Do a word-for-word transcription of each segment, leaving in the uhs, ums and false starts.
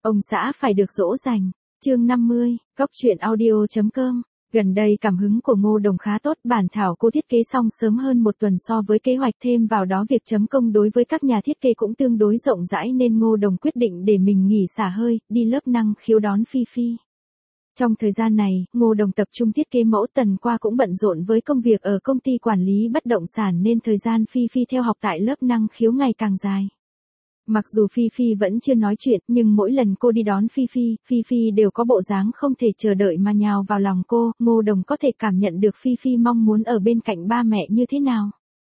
Ông xã phải được dỗ dành. Chương năm mươi, Góc truyện audio chấm com. Gần đây cảm hứng của Ngô Đồng khá tốt, bản thảo cô thiết kế xong sớm hơn một tuần so với kế hoạch, thêm vào đó việc chấm công đối với các nhà thiết kế cũng tương đối rộng rãi nên Ngô Đồng quyết định để mình nghỉ xả hơi, đi lớp năng khiếu đón Phi Phi. Trong thời gian này, Ngô Đồng tập trung thiết kế mẫu, tuần qua cũng bận rộn với công việc ở công ty quản lý bất động sản nên thời gian Phi Phi theo học tại lớp năng khiếu ngày càng dài. Mặc dù Phi Phi vẫn chưa nói chuyện, nhưng mỗi lần cô đi đón Phi Phi, Phi Phi đều có bộ dáng không thể chờ đợi mà nhào vào lòng cô. Ngô Đồng có thể cảm nhận được Phi Phi mong muốn ở bên cạnh ba mẹ như thế nào.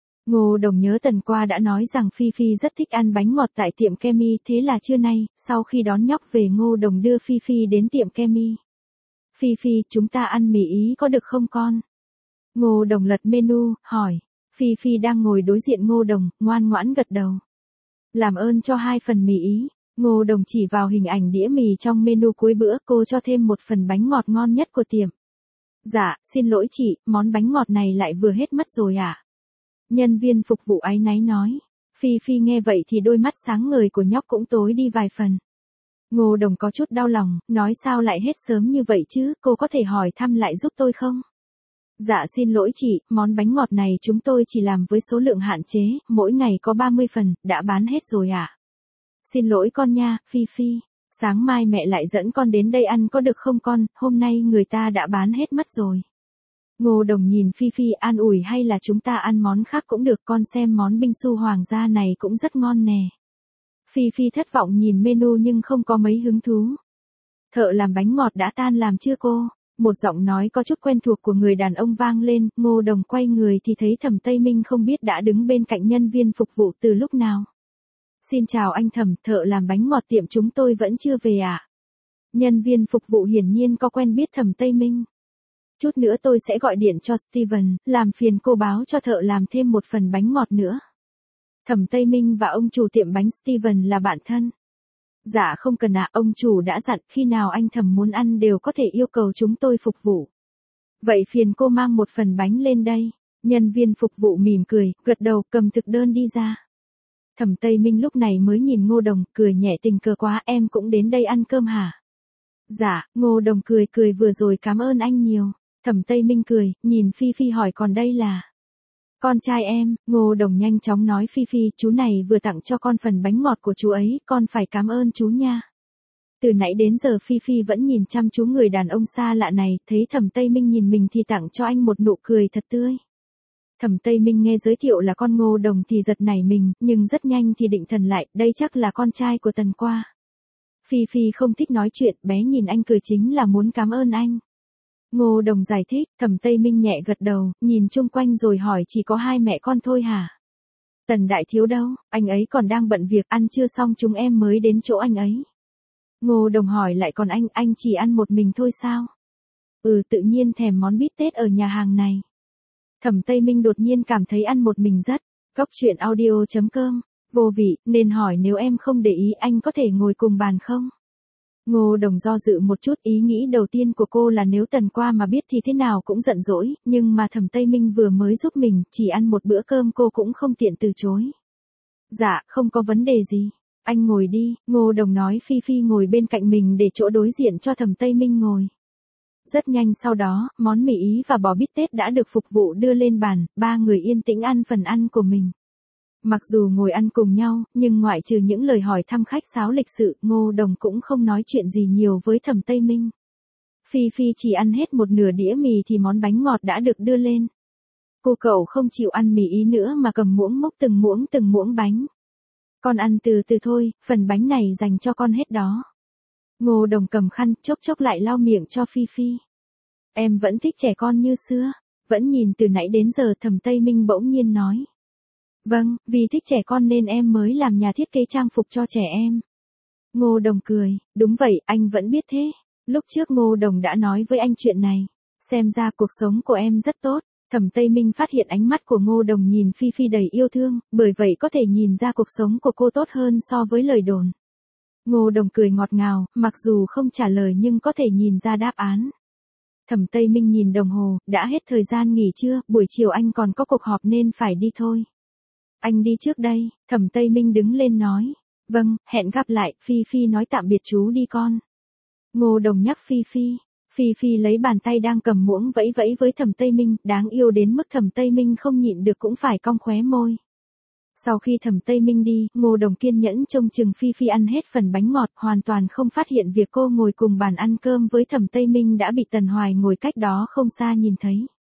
Ngô Đồng nhớ tuần qua đã nói rằng Phi Phi rất thích ăn bánh ngọt tại tiệm Kemi, thế là trưa nay, sau khi đón nhóc về Ngô Đồng đưa Phi Phi đến tiệm Kemi. Phi Phi, chúng ta ăn mì Ý có được không con? Ngô Đồng lật menu, hỏi. Phi Phi đang ngồi đối diện Ngô Đồng, ngoan ngoãn gật đầu. Làm ơn cho hai phần mì Ý. Ngô Đồng chỉ vào hình ảnh đĩa mì trong menu cuối bữa, cô cho thêm một phần bánh ngọt ngon nhất của tiệm. Dạ, xin lỗi chị, món bánh ngọt này lại vừa hết mất rồi ạ. À? Nhân viên phục vụ áy náy nói. Phi Phi nghe vậy thì đôi mắt sáng ngời của nhóc cũng tối đi vài phần. Ngô Đồng có chút đau lòng, nói sao lại hết sớm như vậy chứ, cô có thể hỏi thăm lại giúp tôi không? Dạ xin lỗi chị, món bánh ngọt này chúng tôi chỉ làm với số lượng hạn chế, mỗi ngày có ba mươi phần, đã bán hết rồi ạ. À? Xin lỗi con nha, Phi Phi, sáng mai mẹ lại dẫn con đến đây ăn có được không con, hôm nay người ta đã bán hết mất rồi. Ngô Đồng nhìn Phi Phi an ủi, hay là chúng ta ăn món khác cũng được, con xem món binh su hoàng gia này cũng rất ngon nè. Phi Phi thất vọng nhìn menu nhưng không có mấy hứng thú. Thợ làm bánh ngọt đã tan làm chưa cô? Một giọng nói có chút quen thuộc của người đàn ông vang lên. Ngô Đồng quay người thì thấy Thẩm Tây Minh không biết đã đứng bên cạnh nhân viên phục vụ từ lúc nào. Xin chào anh Thẩm, thợ làm bánh ngọt tiệm chúng tôi vẫn chưa về ạ. À? Nhân viên phục vụ hiển nhiên có quen biết Thẩm Tây Minh. Chút nữa tôi sẽ gọi điện cho Steven, làm phiền cô báo cho thợ làm thêm một phần bánh ngọt nữa. Thẩm Tây Minh và ông chủ tiệm bánh Steven là bạn thân. Dạ không cần ạ, ông chủ đã dặn khi nào anh Thẩm muốn ăn đều có thể yêu cầu chúng tôi phục vụ. Vậy phiền cô mang một phần bánh lên đây. Nhân viên phục vụ mỉm cười, gật đầu, cầm thực đơn đi ra. Thẩm Tây Minh lúc này mới nhìn Ngô Đồng, cười nhẹ, tình cờ quá, em cũng đến đây ăn cơm hả? Dạ, Ngô Đồng cười cười, vừa rồi cảm ơn anh nhiều. Thẩm Tây Minh cười, nhìn Phi Phi hỏi, còn đây là... Con trai em. Ngô Đồng nhanh chóng nói, Phi Phi, chú này vừa tặng cho con phần bánh ngọt của chú ấy, con phải cảm ơn chú nha. Từ nãy đến giờ Phi Phi vẫn nhìn chăm chú người đàn ông xa lạ này, thấy Thẩm Tây Minh nhìn mình thì tặng cho anh một nụ cười thật tươi. Thẩm Tây Minh nghe giới thiệu là con Ngô Đồng thì giật nảy mình, nhưng rất nhanh thì định thần lại, đây chắc là con trai của Tần Qua. Phi Phi không thích nói chuyện, bé nhìn anh cười chính là muốn cảm ơn anh. Ngô Đồng giải thích, Thẩm Tây Minh nhẹ gật đầu, nhìn chung quanh rồi hỏi, chỉ có hai mẹ con thôi hả? Tần đại thiếu đâu, anh ấy còn đang bận việc, ăn chưa xong chúng em mới đến chỗ anh ấy. Ngô Đồng hỏi lại, còn anh, anh chỉ ăn một mình thôi sao? Ừ, tự nhiên thèm món bít tết ở nhà hàng này. Thẩm Tây Minh đột nhiên cảm thấy ăn một mình rất, Góc truyện audio chấm com, vô vị, nên hỏi nếu em không để ý anh có thể ngồi cùng bàn không? Ngô Đồng do dự một chút, ý nghĩ đầu tiên của cô là nếu Tần Qua mà biết thì thế nào cũng giận dỗi, nhưng mà Thẩm Tây Minh vừa mới giúp mình, chỉ ăn một bữa cơm cô cũng không tiện từ chối. Dạ, không có vấn đề gì. Anh ngồi đi, Ngô Đồng nói. Phi Phi ngồi bên cạnh mình để chỗ đối diện cho Thẩm Tây Minh ngồi. Rất nhanh sau đó, món mì Ý và bò bít tết đã được phục vụ đưa lên bàn, ba người yên tĩnh ăn phần ăn của mình. Mặc dù ngồi ăn cùng nhau, nhưng ngoại trừ những lời hỏi thăm khách sáo lịch sự, Ngô Đồng cũng không nói chuyện gì nhiều với Thẩm Tây Minh. Phi Phi chỉ ăn hết một nửa đĩa mì thì món bánh ngọt đã được đưa lên. Cô cậu không chịu ăn mì Ý nữa mà cầm muỗng múc từng muỗng từng muỗng bánh. Con ăn từ từ thôi, phần bánh này dành cho con hết đó. Ngô Đồng cầm khăn, chốc chốc lại lau miệng cho Phi Phi. Em vẫn thích trẻ con như xưa, vẫn nhìn từ nãy đến giờ. Thẩm Tây Minh bỗng nhiên nói. Vâng, vì thích trẻ con nên em mới làm nhà thiết kế trang phục cho trẻ em. Ngô Đồng cười, đúng vậy, anh vẫn biết thế. Lúc trước Ngô Đồng đã nói với anh chuyện này. Xem ra cuộc sống của em rất tốt. Thẩm Tây Minh phát hiện ánh mắt của Ngô Đồng nhìn Phi Phi đầy yêu thương, bởi vậy có thể nhìn ra cuộc sống của cô tốt hơn so với lời đồn. Ngô Đồng cười ngọt ngào, mặc dù không trả lời nhưng có thể nhìn ra đáp án. Thẩm Tây Minh nhìn đồng hồ, đã hết thời gian nghỉ trưa, buổi chiều anh còn có cuộc họp nên phải đi thôi. Anh đi trước đây, Thẩm Tây Minh đứng lên nói. Vâng, hẹn gặp lại, Phi Phi nói tạm biệt chú đi con. Ngô Đồng nhắc Phi Phi. Phi Phi lấy bàn tay đang cầm muỗng vẫy vẫy với Thẩm Tây Minh, đáng yêu đến mức Thẩm Tây Minh không nhịn được cũng phải cong khóe môi. Sau khi Thẩm Tây Minh đi, Ngô Đồng kiên nhẫn trông chừng Phi Phi ăn hết phần bánh ngọt, hoàn toàn không phát hiện việc cô ngồi cùng bàn ăn cơm với Thẩm Tây Minh đã bị Tần Hoài ngồi cách đó không xa nhìn thấy.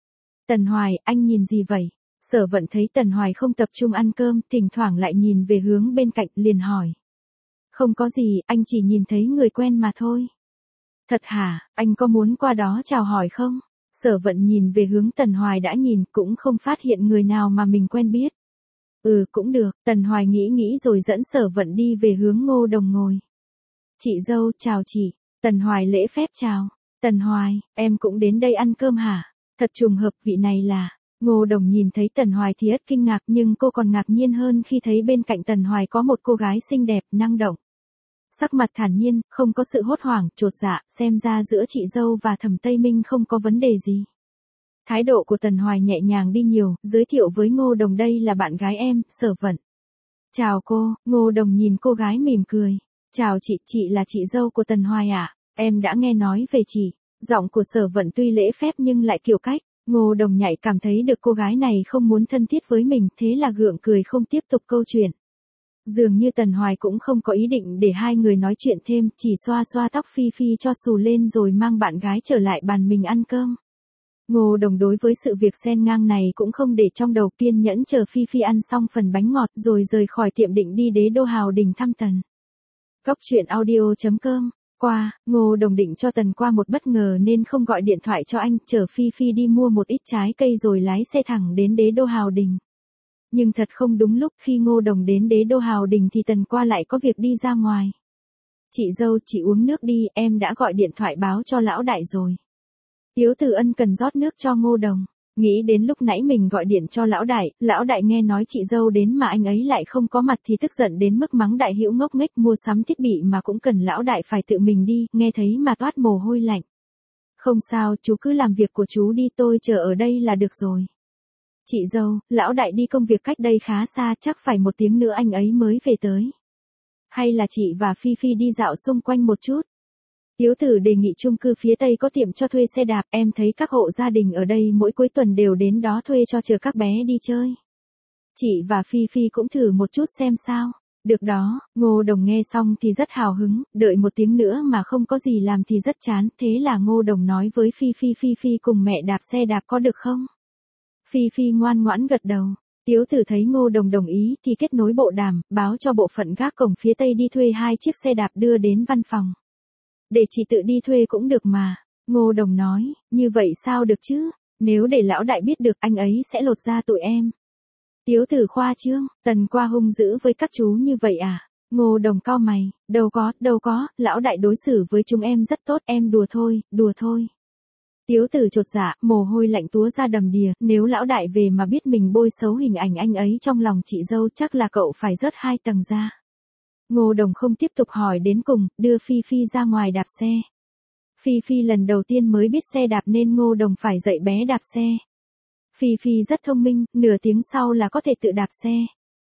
Tần Hoài, anh nhìn gì vậy? Sở Vận thấy Tần Hoài không tập trung ăn cơm, thỉnh thoảng lại nhìn về hướng bên cạnh, liền hỏi. Không có gì, anh chỉ nhìn thấy người quen mà thôi. Thật hả, anh có muốn qua đó chào hỏi không? Sở Vận nhìn về hướng Tần Hoài đã nhìn, cũng không phát hiện người nào mà mình quen biết. Ừ, cũng được, Tần Hoài nghĩ nghĩ rồi dẫn Sở Vận đi về hướng Ngô Đồng ngồi. Chị dâu, chào chị. Tần Hoài lễ phép chào. Tần Hoài, em cũng đến đây ăn cơm hả? Thật trùng hợp, vị này là... Ngô Đồng nhìn thấy Tần Hoài thì rất kinh ngạc, nhưng cô còn ngạc nhiên hơn khi thấy bên cạnh Tần Hoài có một cô gái xinh đẹp, năng động. Sắc mặt thản nhiên, không có sự hốt hoảng, chột dạ, xem ra giữa chị dâu và Thẩm Tây Minh không có vấn đề gì. Thái độ của Tần Hoài nhẹ nhàng đi nhiều, giới thiệu với Ngô Đồng đây là bạn gái em, Sở Vận. Chào cô, Ngô Đồng nhìn cô gái mỉm cười. Chào chị, chị là chị dâu của Tần Hoài à? Em đã nghe nói về chị. Giọng của Sở Vận tuy lễ phép nhưng lại kiểu cách. Ngô Đồng nhạy cảm thấy được cô gái này không muốn thân thiết với mình, thế là gượng cười không tiếp tục câu chuyện. Dường như Tần Hoài cũng không có ý định để hai người nói chuyện thêm, chỉ xoa xoa tóc Phi Phi cho xù lên rồi mang bạn gái trở lại bàn mình ăn cơm. Ngô Đồng đối với sự việc xen ngang này cũng không để trong đầu, kiên nhẫn chờ Phi Phi ăn xong phần bánh ngọt rồi rời khỏi tiệm định đi Đế Đô Hào Đình thăm Tần. Góc truyện audio chấm com. Qua, Ngô Đồng định cho Tần qua một bất ngờ nên không gọi điện thoại cho anh, chở Phi Phi đi mua một ít trái cây rồi lái xe thẳng đến Đế Đô Hào Đình. Nhưng thật không đúng lúc, khi Ngô Đồng đến Đế Đô Hào Đình thì Tần qua lại có việc đi ra ngoài. Chị dâu, chị uống nước đi, em đã gọi điện thoại báo cho lão đại rồi. Tiếu Tử Ân cần rót nước cho Ngô Đồng. Nghĩ đến lúc nãy mình gọi điện cho lão đại, lão đại nghe nói chị dâu đến mà anh ấy lại không có mặt thì tức giận đến mức mắng đại hữu ngốc nghếch, mua sắm thiết bị mà cũng cần lão đại phải tự mình đi, nghe thấy mà toát mồ hôi lạnh. Không sao, chú cứ làm việc của chú đi, tôi chờ ở đây là được rồi. Chị dâu, lão đại đi công việc cách đây khá xa, chắc phải một tiếng nữa anh ấy mới về tới. Hay là chị và Phi Phi đi dạo xung quanh một chút? Tiếu Tử đề nghị chung cư phía Tây có tiệm cho thuê xe đạp, em thấy các hộ gia đình ở đây mỗi cuối tuần đều đến đó thuê cho chờ các bé đi chơi. Chị và Phi Phi cũng thử một chút xem sao. Được đó, Ngô Đồng nghe xong thì rất hào hứng, đợi một tiếng nữa mà không có gì làm thì rất chán, thế là Ngô Đồng nói với Phi Phi Phi Phi cùng mẹ đạp xe đạp có được không? Phi Phi ngoan ngoãn gật đầu. Tiếu Tử thấy Ngô Đồng đồng ý thì kết nối bộ đàm, báo cho bộ phận gác cổng phía Tây đi thuê hai chiếc xe đạp đưa đến văn phòng. Để chị tự đi thuê cũng được mà. Ngô Đồng nói, như vậy sao được chứ? Nếu để lão đại biết được anh ấy sẽ lột da tụi em. Tiếu Tử khoa trương, Tần qua hung dữ với các chú như vậy à? Ngô Đồng cau mày, đâu có, đâu có, lão đại đối xử với chúng em rất tốt, em đùa thôi, đùa thôi. Tiếu Tử chột dạ, mồ hôi lạnh túa ra đầm đìa, nếu lão đại về mà biết mình bôi xấu hình ảnh anh ấy trong lòng chị dâu chắc là cậu phải rớt hai tầng ra. Ngô Đồng không tiếp tục hỏi đến cùng, đưa Phi Phi ra ngoài đạp xe. Phi Phi lần đầu tiên mới biết xe đạp nên Ngô Đồng phải dạy bé đạp xe. Phi Phi rất thông minh, nửa tiếng sau là có thể tự đạp xe.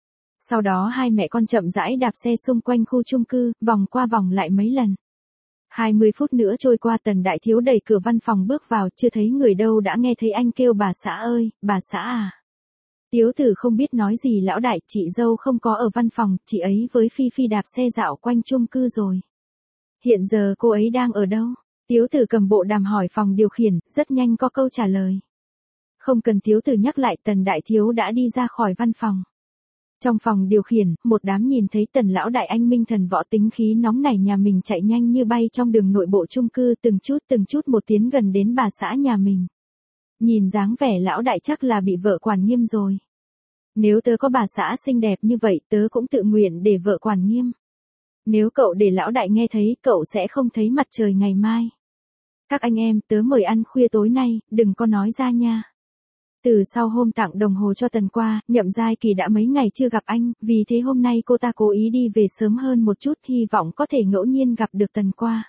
Sau đó hai mẹ con chậm rãi đạp xe xung quanh khu chung cư, vòng qua vòng lại mấy lần. hai mươi phút nữa trôi qua, Tần đại thiếu đẩy cửa văn phòng bước vào, chưa thấy người đâu đã nghe thấy anh kêu bà xã ơi, bà xã à. Tiếu Tử không biết nói gì, lão đại, chị dâu không có ở văn phòng, chị ấy với Phi Phi đạp xe dạo quanh chung cư rồi. Hiện giờ cô ấy đang ở đâu? Tiếu Tử cầm bộ đàm hỏi phòng điều khiển, rất nhanh có câu trả lời. Không cần Tiếu Tử nhắc lại, Tần đại thiếu đã đi ra khỏi văn phòng. Trong phòng điều khiển, một đám nhìn thấy Tần lão đại anh minh thần võ tính khí nóng nảy nhà mình chạy nhanh như bay trong đường nội bộ chung cư, từng chút từng chút một tiến gần đến bà xã nhà mình. Nhìn dáng vẻ lão đại chắc là bị vợ quản nghiêm rồi. Nếu tớ có bà xã xinh đẹp như vậy, tớ cũng tự nguyện để vợ quản nghiêm. Nếu cậu để lão đại nghe thấy, cậu sẽ không thấy mặt trời ngày mai. Các anh em, tớ mời ăn khuya tối nay, đừng có nói ra nha. Từ sau hôm tặng đồng hồ cho Tần qua, Nhậm Giai Kỳ đã mấy ngày chưa gặp anh, vì thế hôm nay cô ta cố ý đi về sớm hơn một chút, hy vọng có thể ngẫu nhiên gặp được Tần qua.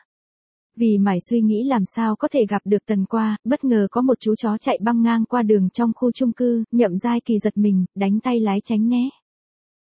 Vì mải suy nghĩ làm sao có thể gặp được Tần qua, bất ngờ có một chú chó chạy băng ngang qua đường trong khu chung cư, Nhậm Giai Kỳ giật mình, đánh tay lái tránh né.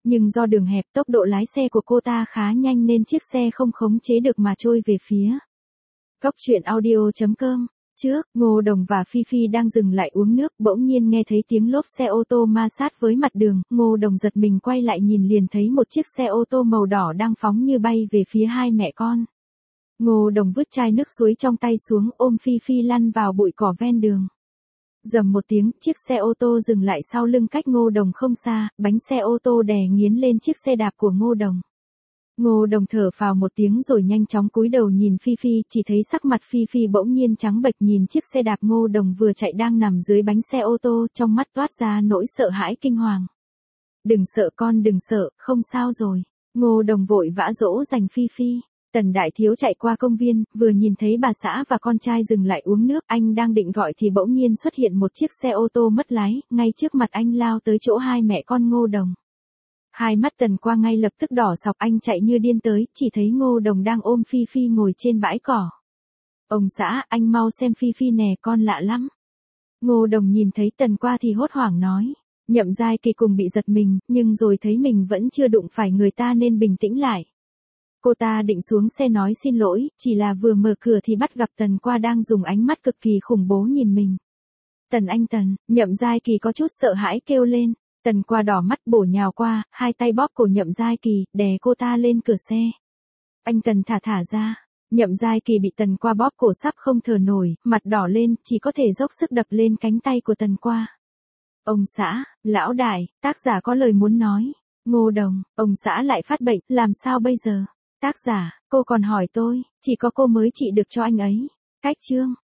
Nhưng do đường hẹp tốc độ lái xe của cô ta khá nhanh nên chiếc xe không khống chế được mà trôi về phía. Góc truyện audio.com. Trước, Ngô Đồng và Phi Phi đang dừng lại uống nước, bỗng nhiên nghe thấy tiếng lốp xe ô tô ma sát với mặt đường, Ngô Đồng giật mình quay lại nhìn liền thấy một chiếc xe ô tô màu đỏ đang phóng như bay về phía hai mẹ con. Ngô Đồng vứt chai nước suối trong tay xuống ôm Phi Phi lăn vào bụi cỏ ven đường. Rầm một tiếng, chiếc xe ô tô dừng lại sau lưng cách Ngô Đồng không xa, bánh xe ô tô đè nghiến lên chiếc xe đạp của Ngô Đồng. Ngô Đồng thở phào một tiếng rồi nhanh chóng cúi đầu nhìn Phi Phi, chỉ thấy sắc mặt Phi Phi bỗng nhiên trắng bệch nhìn chiếc xe đạp Ngô Đồng vừa chạy đang nằm dưới bánh xe ô tô, trong mắt toát ra nỗi sợ hãi kinh hoàng. Đừng sợ con, đừng sợ, không sao rồi. Ngô Đồng vội vã dỗ dành Phi Phi. Tần Đại Thiếu chạy qua công viên, vừa nhìn thấy bà xã và con trai dừng lại uống nước, anh đang định gọi thì bỗng nhiên xuất hiện một chiếc xe ô tô mất lái, ngay trước mặt anh lao tới chỗ hai mẹ con Ngô Đồng. Hai mắt Tần Qua ngay lập tức đỏ sọc, anh chạy như điên tới, chỉ thấy Ngô Đồng đang ôm Phi Phi ngồi trên bãi cỏ. Ông xã, anh mau xem Phi Phi nè, con lạ lắm. Ngô Đồng nhìn thấy Tần Qua thì hốt hoảng nói. Nhậm Giai Kỳ cùng bị giật mình, nhưng rồi thấy mình vẫn chưa đụng phải người ta nên bình tĩnh lại. Cô ta định xuống xe nói xin lỗi, chỉ là vừa mở cửa thì bắt gặp Tần Qua đang dùng ánh mắt cực kỳ khủng bố nhìn mình. Tần anh Tần, Nhậm Giai Kỳ có chút sợ hãi kêu lên. Tần Qua đỏ mắt bổ nhào qua, hai tay bóp cổ Nhậm Giai Kỳ, đè cô ta lên cửa xe. Anh Tần thả thả ra. Nhậm Giai Kỳ bị Tần Qua bóp cổ sắp không thở nổi, mặt đỏ lên, chỉ có thể dốc sức đập lên cánh tay của Tần Qua. Ông xã, lão đại, tác giả có lời muốn nói. Ngô Đồng, ông xã lại phát bệnh, làm sao bây giờ? Tác giả, cô còn hỏi tôi, chỉ có cô mới trị được cho anh ấy. Cách chương.